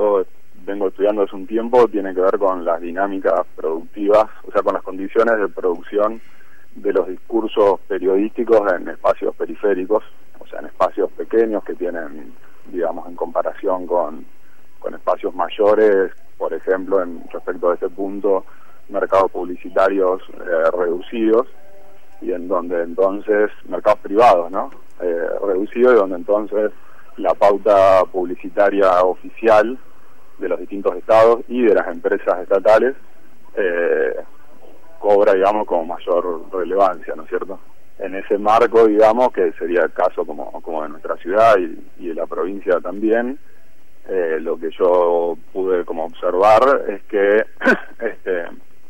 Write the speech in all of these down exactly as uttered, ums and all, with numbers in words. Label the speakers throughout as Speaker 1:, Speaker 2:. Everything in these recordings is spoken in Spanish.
Speaker 1: yo vengo estudiando hace un tiempo tiene que ver con las dinámicas productivas, o sea, con las condiciones de producción de los discursos periodísticos en espacios periféricos, o sea, en espacios pequeños que tienen, digamos, en comparación con, con espacios mayores, por ejemplo, en respecto a este punto, mercados publicitarios eh, reducidos, y en donde entonces, mercados privados, ¿no? Eh, reducidos, y donde entonces la pauta publicitaria oficial de los distintos estados y de las empresas estatales eh, cobra, digamos, como mayor relevancia, ¿no es cierto? En ese marco, digamos, que sería el caso como, como de nuestra ciudad y, y de la provincia también, eh, lo que yo pude como observar es que este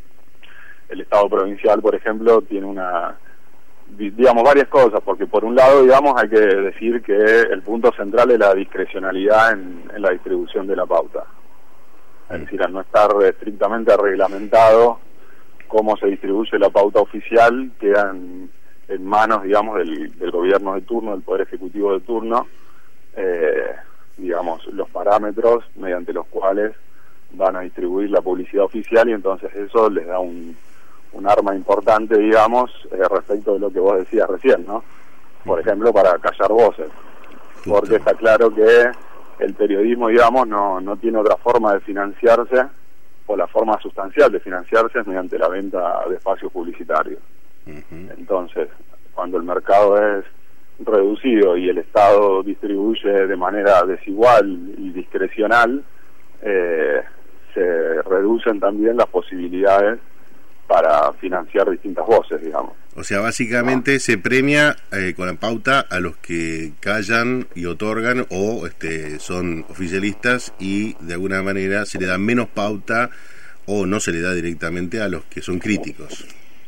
Speaker 1: el Estado provincial, por ejemplo, tiene una, digamos, varias cosas, porque por un lado, digamos, hay que decir que el punto central es la discrecionalidad en, en la distribución de la pauta. Es decir, al no estar estrictamente reglamentado cómo se distribuye la pauta oficial, queda en, en manos, digamos, del, del gobierno de turno, del Poder Ejecutivo de turno, eh, digamos, los parámetros mediante los cuales van a distribuir la publicidad oficial, y entonces eso les da un, un arma importante, digamos, eh, respecto de lo que vos decías recién, ¿no? Por ejemplo, para callar voces, porque está claro que el periodismo, digamos, no, no tiene otra forma de financiarse, o la forma sustancial de financiarse es mediante la venta de espacios publicitarios. Uh-huh. Entonces, cuando el mercado es reducido y el Estado distribuye de manera desigual y discrecional, eh, se reducen también las posibilidades para financiar distintas voces, digamos.
Speaker 2: O sea, básicamente ¿no? se premia eh, con la pauta a los que callan y otorgan o este, son oficialistas, y de alguna manera se le da menos pauta o no se le da directamente a los que son críticos.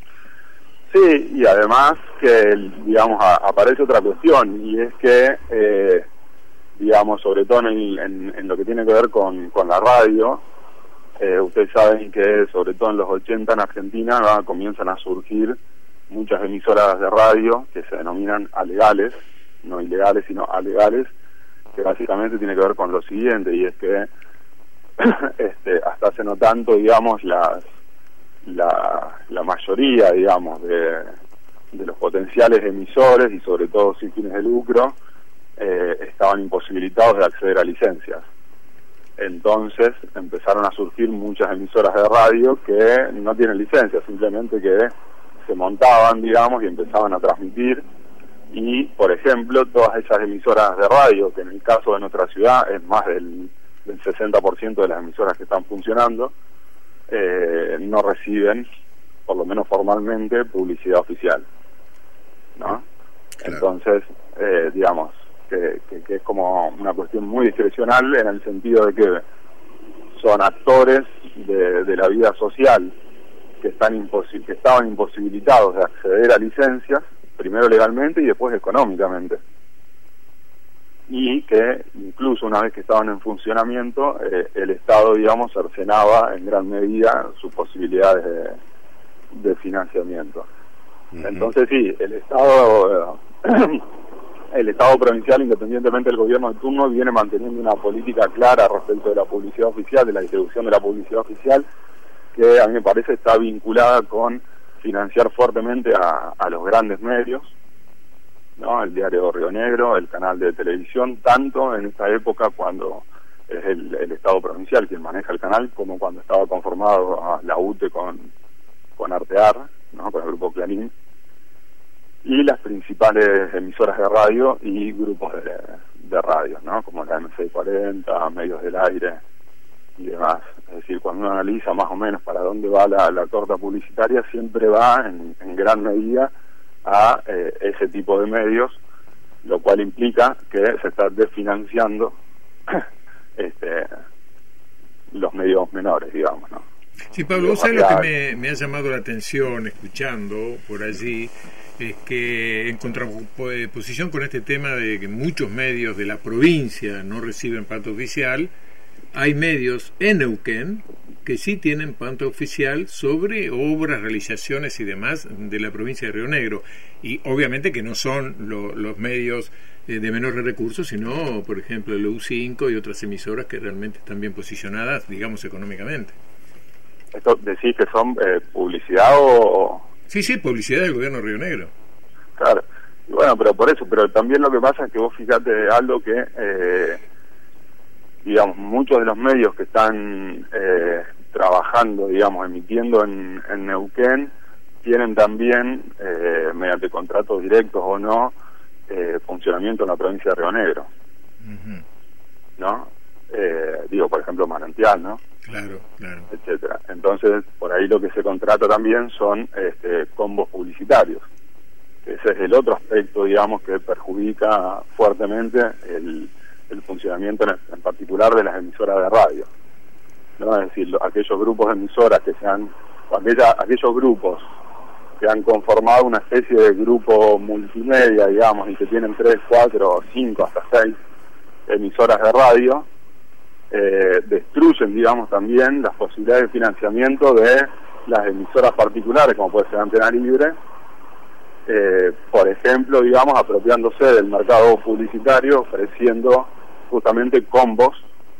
Speaker 1: Sí, y además que, digamos, a, aparece otra cuestión, y es que, eh, digamos, sobre todo en, en, en lo que tiene que ver con, con la radio, eh, ustedes saben que sobre todo en los ochenta en Argentina ¿no? comienzan a surgir muchas emisoras de radio que se denominan alegales, no ilegales, sino alegales, que básicamente tiene que ver con lo siguiente, y es que este, hasta hace no tanto, digamos, las la, la mayoría, digamos, de, de los potenciales emisores, y sobre todo sin fines de lucro, eh, estaban imposibilitados de acceder a licencias. Entonces empezaron a surgir muchas emisoras de radio que no tienen licencia, simplemente que se montaban, digamos, y empezaban a transmitir, y, por ejemplo, todas esas emisoras de radio, que en el caso de nuestra ciudad es más del, del sesenta por ciento de las emisoras que están funcionando, eh, no reciben, por lo menos formalmente, publicidad oficial, ¿no? Claro. Entonces, eh, digamos, que, que, que es como una cuestión muy discrecional, en el sentido de que son actores de, de la vida social que están imposi- que estaban imposibilitados de acceder a licencias, primero legalmente y después económicamente, y que incluso una vez que estaban en funcionamiento, eh, el Estado, digamos, cercenaba en gran medida sus posibilidades de, de financiamiento. Uh-huh. Entonces sí, el Estado eh, el Estado provincial, independientemente del gobierno de turno, viene manteniendo una política clara respecto de la publicidad oficial, de la distribución de la publicidad oficial, que a mí me parece está vinculada con financiar fuertemente a, a los grandes medios, ¿no? El diario Río Negro, el canal de televisión, tanto en esta época cuando es el, el Estado provincial quien maneja el canal, como cuando estaba conformado a la U T E con, con Artear, ¿no? Con el grupo Clarín, y las principales emisoras de radio y grupos de, de radio, ¿no? Como la M seiscientos cuarenta, Medios del Aire y demás. Es decir, cuando uno analiza más o menos para dónde va la, la torta publicitaria, siempre va en, en gran medida a eh, ese tipo de medios, lo cual implica que se está desfinanciando este, los medios menores, digamos, ¿no?
Speaker 3: Sí, Pablo, vos sabés lo que me, me ha llamado la atención escuchando por allí, es que en contraposición con este tema de que muchos medios de la provincia no reciben pauta oficial, hay medios en Neuquén que sí tienen pauta oficial sobre obras, realizaciones y demás de la provincia de Río Negro, y obviamente que no son lo, los medios eh, de menores recursos, sino, por ejemplo, el U cinco y otras emisoras que realmente están bien posicionadas, digamos, económicamente.
Speaker 1: ¿Esto decís que son eh, publicidad o...?
Speaker 3: Sí, sí, publicidad del gobierno de Río Negro.
Speaker 1: Claro, y bueno, pero por eso, pero también lo que pasa es que vos fíjate, Aldo, que, eh, digamos, muchos de los medios que están eh, trabajando, digamos, emitiendo en, en Neuquén, tienen también, eh, mediante contratos directos o no, eh, funcionamiento en la provincia de Río Negro. Uh-huh. ¿No? Eh, digo, por ejemplo, Manantial, ¿no?
Speaker 3: Claro, claro.
Speaker 1: Etcétera. Entonces, por ahí lo que se contrata también son este, combos publicitarios. Ese es el otro aspecto, digamos, que perjudica fuertemente el, el funcionamiento en, en particular de las emisoras de radio, ¿no? Es decir, lo, aquellos grupos de emisoras que sean, o aquella, aquellos grupos que han conformado una especie de grupo multimedia, digamos, y que tienen tres, cuatro, cinco, hasta seis emisoras de radio, eh, destruyen, digamos, también las posibilidades de financiamiento de las emisoras particulares, como puede ser Antena Libre, eh, por ejemplo, digamos, apropiándose del mercado publicitario, ofreciendo justamente combos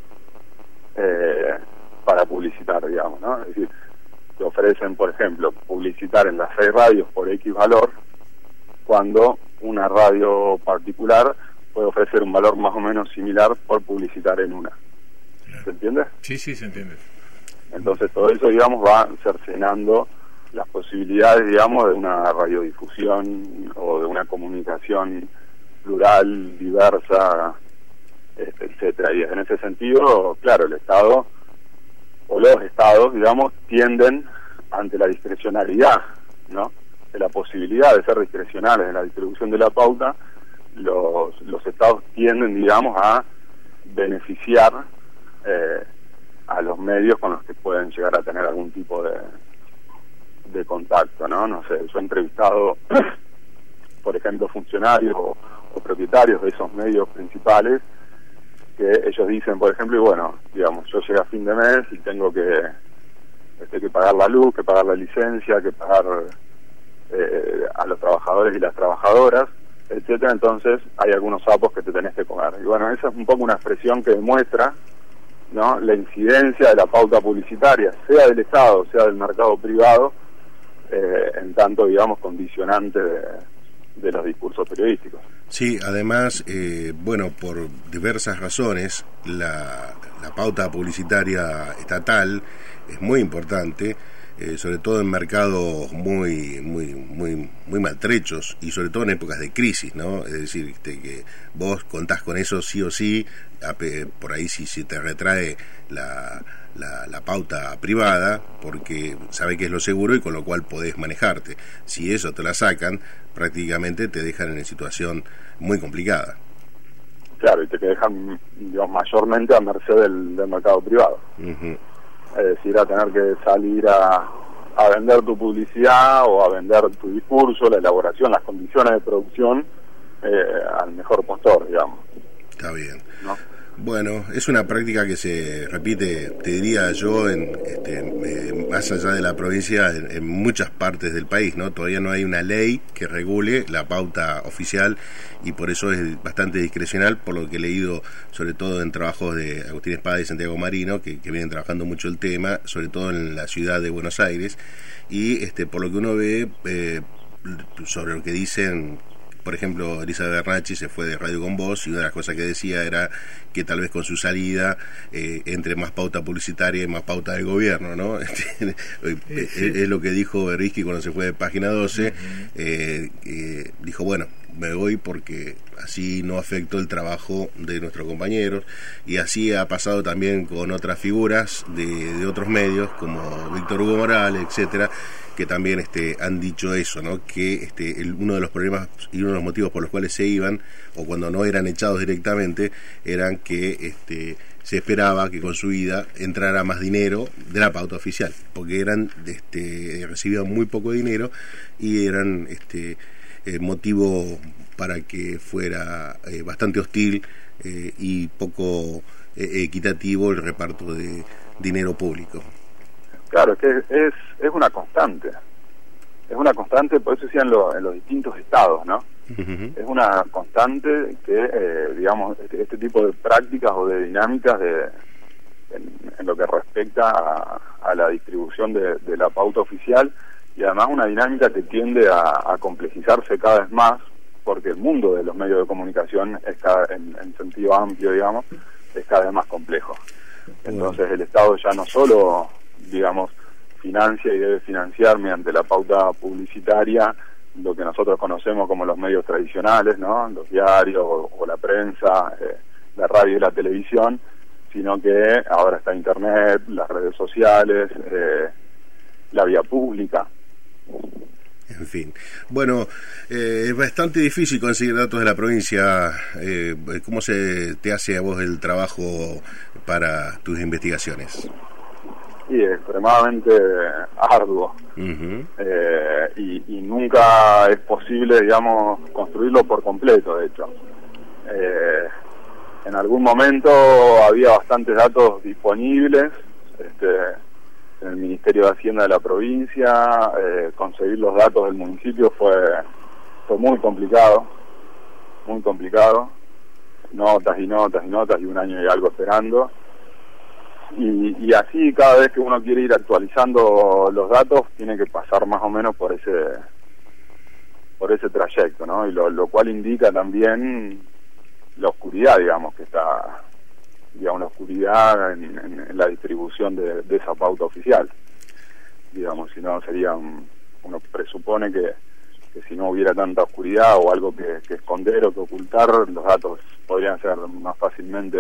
Speaker 1: eh, para publicitar, digamos, ¿no? Es decir, te ofrecen, por ejemplo, publicitar en las seis radios por X valor, cuando una radio particular puede ofrecer un valor más o menos similar por publicitar en una. Claro. ¿Se entiende?
Speaker 3: Sí, sí, se entiende.
Speaker 1: Entonces todo eso, digamos, va cercenando las posibilidades, digamos, de una radiodifusión o de una comunicación plural, diversa, este, etcétera. Y en ese sentido, claro, el Estado o los estados, digamos, tienden ante la discrecionalidad, ¿no?, de la posibilidad de ser discrecionales en la distribución de la pauta, los los estados tienden, digamos, a beneficiar eh, a los medios con los que pueden llegar a tener algún tipo de de contacto, ¿no? No sé, yo he entrevistado, por ejemplo, funcionarios o, o propietarios de esos medios principales, que ellos dicen, por ejemplo, y bueno, digamos, yo llego a fin de mes y tengo que este, que pagar la luz, que pagar la licencia, que pagar eh, a los trabajadores y las trabajadoras, etcétera. Entonces hay algunos sapos que te tenés que comer. Y bueno, esa es un poco una expresión que demuestra, ¿no?, la incidencia de la pauta publicitaria, sea del Estado, sea del mercado privado, eh, en tanto, digamos, condicionante de, de los discursos periodísticos.
Speaker 2: Sí, además, eh, bueno, por diversas razones, la, la pauta publicitaria estatal es muy importante, eh, sobre todo en mercados muy muy muy muy maltrechos y sobre todo en épocas de crisis, ¿no? Es decir, este, que vos contás con eso sí o sí, a, por ahí si, si te retrae la, la, la pauta privada, porque sabe que es lo seguro y con lo cual podés manejarte. Si eso te la sacan, prácticamente te dejan en situación muy complicada.
Speaker 1: Claro, y te dejan, digamos, mayormente a merced del, del mercado privado.
Speaker 2: Uh-huh.
Speaker 1: Es decir, a tener que salir a, a vender tu publicidad o a vender tu discurso, la elaboración, las condiciones de producción eh, al mejor postor, digamos.
Speaker 2: Está bien,
Speaker 1: ¿no?
Speaker 2: Bueno, es una práctica que se repite, te diría yo, en este, eh, más allá de la provincia, en, en muchas partes del país, ¿no? Todavía no hay una ley que regule la pauta oficial y por eso es bastante discrecional, por lo que he leído, sobre todo en trabajos de Agustín Espada y Santiago Marino, que, que vienen trabajando mucho el tema, sobre todo en la ciudad de Buenos Aires, y este, por lo que uno ve eh, sobre lo que dicen. Por ejemplo, Elisa Bernacchi se fue de Radio con Voz y una de las cosas que decía era que tal vez con su salida eh, entre más pauta publicitaria y más pauta del gobierno, ¿no? Sí, sí. Es lo que dijo Berisky cuando se fue de Página doce. Uh-huh. eh, eh, dijo, bueno, me voy porque así no afectó el trabajo de nuestros compañeros, y así ha pasado también con otras figuras de, de otros medios como Víctor Hugo Morales, etcétera, que también este, han dicho eso, ¿no? Que este, el, uno de los problemas y uno de los motivos por los cuales se iban, o cuando no eran echados directamente, eran que este, se esperaba que con su ida entrara más dinero de la pauta oficial, porque eran este, recibían muy poco dinero y eran este, eh, motivo para que fuera eh, bastante hostil eh, y poco eh, equitativo el reparto de dinero público.
Speaker 1: Claro, es que es, es una constante, es una constante, por eso decían lo, en los distintos estados, ¿no? Uh-huh. Es una constante que, eh, digamos, este, este tipo de prácticas o de dinámicas de, en, en lo que respecta a, a la distribución de, de la pauta oficial, y además una dinámica que tiende a, a complejizarse cada vez más, porque el mundo de los medios de comunicación es cada, en, en sentido amplio, digamos, es cada vez más complejo. Entonces el Estado ya no solo, digamos, financia y debe financiar mediante la pauta publicitaria lo que nosotros conocemos como los medios tradicionales, ¿no? Los diarios o, o la prensa, eh, la radio y la televisión, sino que ahora está Internet, las redes sociales, eh, la vía pública.
Speaker 2: En fin. Bueno, eh, es bastante difícil conseguir datos de la provincia. Eh, ¿Cómo se te hace a vos el trabajo para tus investigaciones?
Speaker 1: Sí, extremadamente arduo. Uh-huh. eh, y, y nunca es posible, digamos, construirlo por completo, de hecho. Eh, en algún momento había bastantes datos disponibles, este, en el Ministerio de Hacienda de la provincia. Eh, conseguir los datos del municipio fue, fue muy complicado, muy complicado. Notas y notas y notas y un año y algo esperando. Y, y así cada vez que uno quiere ir actualizando los datos tiene que pasar más o menos por ese por ese trayecto, ¿no? Y lo, lo cual indica también la oscuridad, digamos, que está, digamos, la oscuridad en, en, en la distribución de, de esa pauta oficial. Digamos, si no sería un, uno presupone que, que si no hubiera tanta oscuridad o algo que, que esconder o que ocultar, los datos podrían ser más fácilmente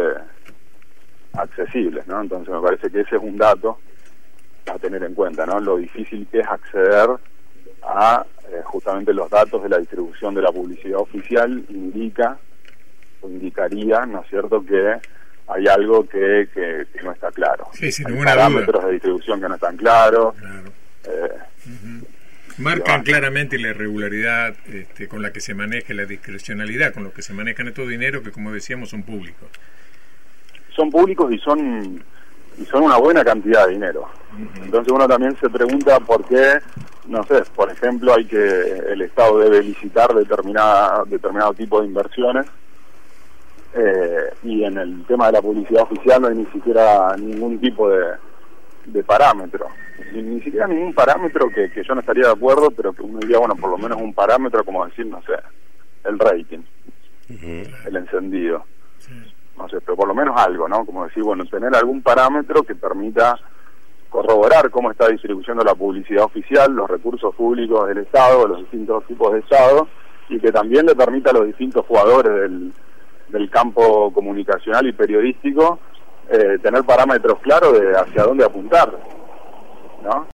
Speaker 1: accesibles, ¿no? Entonces me parece que ese es un dato a tener en cuenta, ¿no? Lo difícil que es acceder a eh, justamente los datos de la distribución de la publicidad oficial indica o indicaría, ¿no es cierto?, que hay algo que, que, que no está claro.
Speaker 3: Sí, sin
Speaker 1: hay
Speaker 3: ninguna
Speaker 1: parámetros
Speaker 3: duda.
Speaker 1: de distribución que no están claros.
Speaker 3: Claro.
Speaker 1: Eh,
Speaker 3: uh-huh. Marcan claramente la irregularidad este, con la que se maneja, la discrecionalidad con lo que se manejan estos dineros que, como decíamos, son públicos.
Speaker 1: Son públicos y son y son una buena cantidad de dinero. Uh-huh. Entonces uno también se pregunta por qué, no sé, por ejemplo, hay que el Estado debe licitar determinada determinado tipo de inversiones, eh, y en el tema de la publicidad oficial no hay ni siquiera ningún tipo de, de parámetro, ni, ni siquiera ningún parámetro que, que yo no estaría de acuerdo, pero que uno diría, bueno, por lo menos un parámetro como decir, no sé, el rating, uh-huh. el encendido. Sí. No sé, pero por lo menos algo, ¿no? Como decir, bueno, tener algún parámetro que permita corroborar cómo está distribuyendo la publicidad oficial, los recursos públicos del Estado, los distintos tipos de Estado, y que también le permita a los distintos jugadores del, del campo comunicacional y periodístico eh, tener parámetros claros de hacia dónde apuntar, ¿no?